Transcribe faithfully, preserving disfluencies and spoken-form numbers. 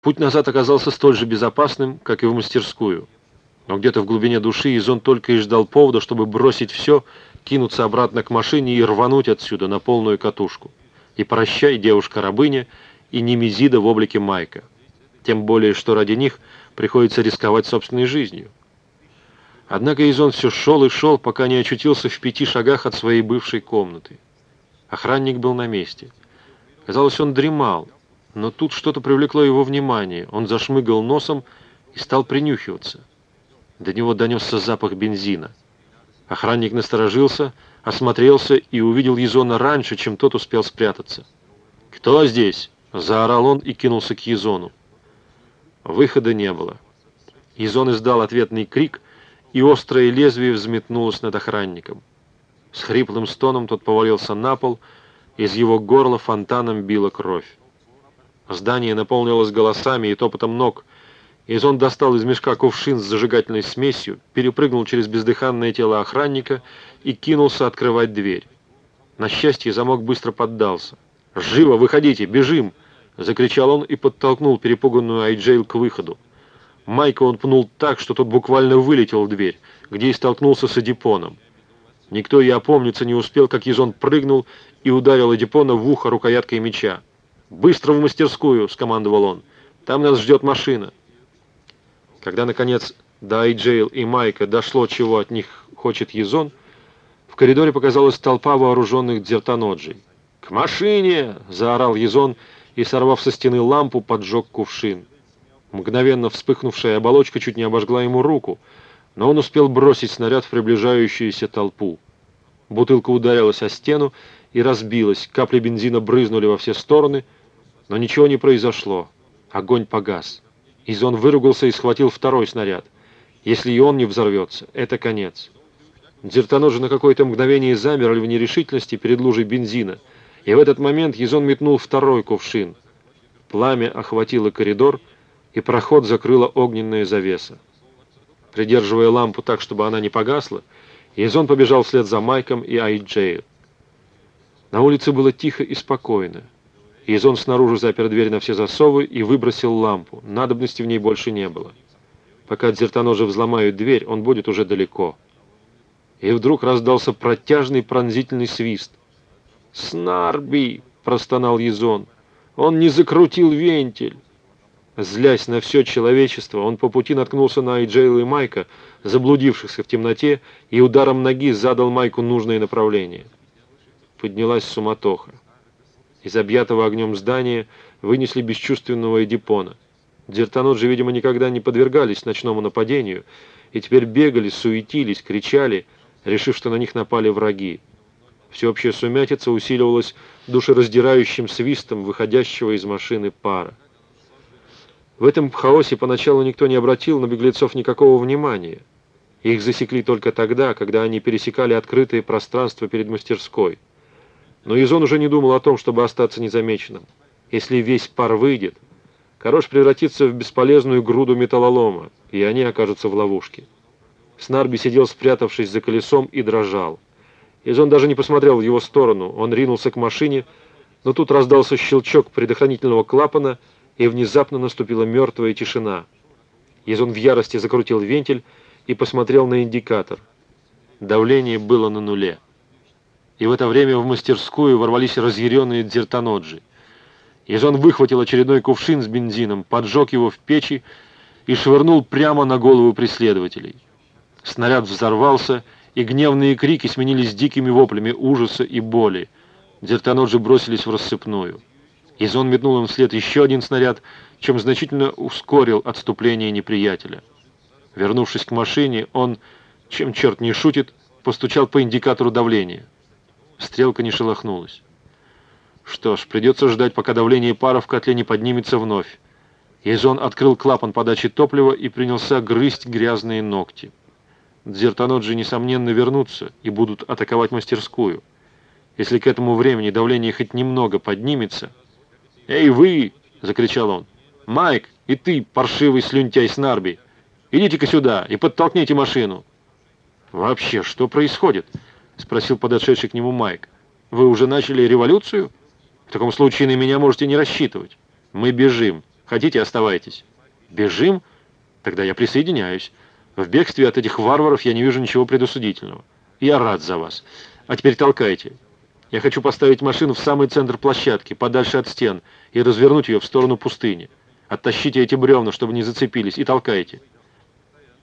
Путь назад оказался столь же безопасным, как и в мастерскую. Но где-то в глубине души Изон только и ждал повода, чтобы бросить все, кинуться обратно к машине и рвануть отсюда на полную катушку. И прощай, девушка-рабыня, и Немезида в облике Майка. Тем более, что ради них приходится рисковать собственной жизнью. Однако Изон все шел и шел, пока не очутился в пяти шагах от своей бывшей комнаты. Охранник был на месте. Казалось, он дремал, но тут что-то привлекло его внимание. Он зашмыгал носом и стал принюхиваться. До него донесся запах бензина. Охранник насторожился, осмотрелся и увидел Изона раньше, чем тот успел спрятаться. «Кто здесь?» — заорал он и кинулся к Изону. Выхода не было. Изон издал ответный крик, и острое лезвие взметнулось над охранником. С хриплым стоном тот повалился на пол, из его горла фонтаном била кровь. Здание наполнилось голосами и топотом ног. Изон достал из мешка кувшин с зажигательной смесью, перепрыгнул через бездыханное тело охранника и кинулся открывать дверь. На счастье, замок быстро поддался. «Живо, выходите, бежим!» — закричал он и подтолкнул перепуганную Айджейл к выходу. Майка он пнул так, что тот буквально вылетел в дверь, где и столкнулся с Эдипоном. Никто и опомниться не успел, как Изон прыгнул и ударил Эдипона в ухо рукояткой меча. «Быстро в мастерскую!» — скомандовал он. «Там нас ждет машина». Когда, наконец, до Айджейл и Майка дошло, чего от них хочет Изон, в коридоре показалась толпа вооруженных дзертоноджей. «К машине!» — заорал Изон и, сорвав со стены лампу, поджег кувшин. Мгновенно вспыхнувшая оболочка чуть не обожгла ему руку, но он успел бросить снаряд в приближающуюся толпу. Бутылка ударилась о стену и разбилась, капли бензина брызнули во все стороны, но ничего не произошло. Огонь погас. Изон выругался и схватил второй снаряд. Если и он не взорвется, это конец. Дзертоножи на какое-то мгновение замерли в нерешительности перед лужей бензина, и в этот момент Изон метнул второй кувшин. Пламя охватило коридор, и проход закрыла огненная завеса. Придерживая лампу так, чтобы она не погасла, Изон побежал вслед за Майком и Айджейл. На улице было тихо и спокойно. Изон снаружи запер дверь на все засовы и выбросил лампу. Надобности в ней больше не было. Пока дзертоножи взломают дверь, он будет уже далеко. И вдруг раздался протяжный пронзительный свист. «Снарби!» — простонал Изон. «Он не закрутил вентиль!» Злясь на все человечество, он по пути наткнулся на Айджейл и Майка, заблудившихся в темноте, и ударом ноги задал Майку нужное направление. Поднялась суматоха. Из объятого огнем здания вынесли бесчувственного Эдипона. Дзертоноджи, видимо, никогда не подвергались ночному нападению, и теперь бегали, суетились, кричали, решив, что на них напали враги. Всеобщая сумятица усиливалась душераздирающим свистом выходящего из машины пара. В этом хаосе поначалу никто не обратил на беглецов никакого внимания. Их засекли только тогда, когда они пересекали открытое пространство перед мастерской. Но Изон уже не думал о том, чтобы остаться незамеченным. Если весь пар выйдет, Корош превратится в бесполезную груду металлолома, и они окажутся в ловушке. Снарби сидел, спрятавшись за колесом, и дрожал. Изон даже не посмотрел в его сторону. Он ринулся к машине, но тут раздался щелчок предохранительного клапана, и внезапно наступила мертвая тишина. Изон в ярости закрутил вентиль и посмотрел на индикатор. Давление было на нуле. И в это время в мастерскую ворвались разъяренные дзертоноджи. Изон выхватил очередной кувшин с бензином, поджег его в печи и швырнул прямо на голову преследователей. Снаряд взорвался, и гневные крики сменились дикими воплями ужаса и боли. Дзертоноджи бросились в рассыпную. Изон метнул им вслед еще один снаряд, чем значительно ускорил отступление неприятеля. Вернувшись к машине, он, чем черт не шутит, постучал по индикатору давления. Стрелка не шелохнулась. Что ж, придется ждать, пока давление пара в котле не поднимется вновь. Изон открыл клапан подачи топлива и принялся грызть грязные ногти. Дзертоноджи, несомненно, вернутся и будут атаковать мастерскую. Если к этому времени давление хоть немного поднимется... «Эй, вы!» — закричал он. «Майк, и ты, паршивый слюнтяй Снарби! Идите-ка сюда и подтолкните машину!» «Вообще, что происходит?» — спросил подошедший к нему Майк. «Вы уже начали революцию? В таком случае на меня можете не рассчитывать. Мы бежим. Хотите, оставайтесь. Бежим? Тогда я присоединяюсь. В бегстве от этих варваров я не вижу ничего предосудительного. Я рад за вас. А теперь толкайте. Я хочу поставить машину в самый центр площадки, подальше от стен, и развернуть ее в сторону пустыни. Оттащите эти бревна, чтобы не зацепились, и толкайте.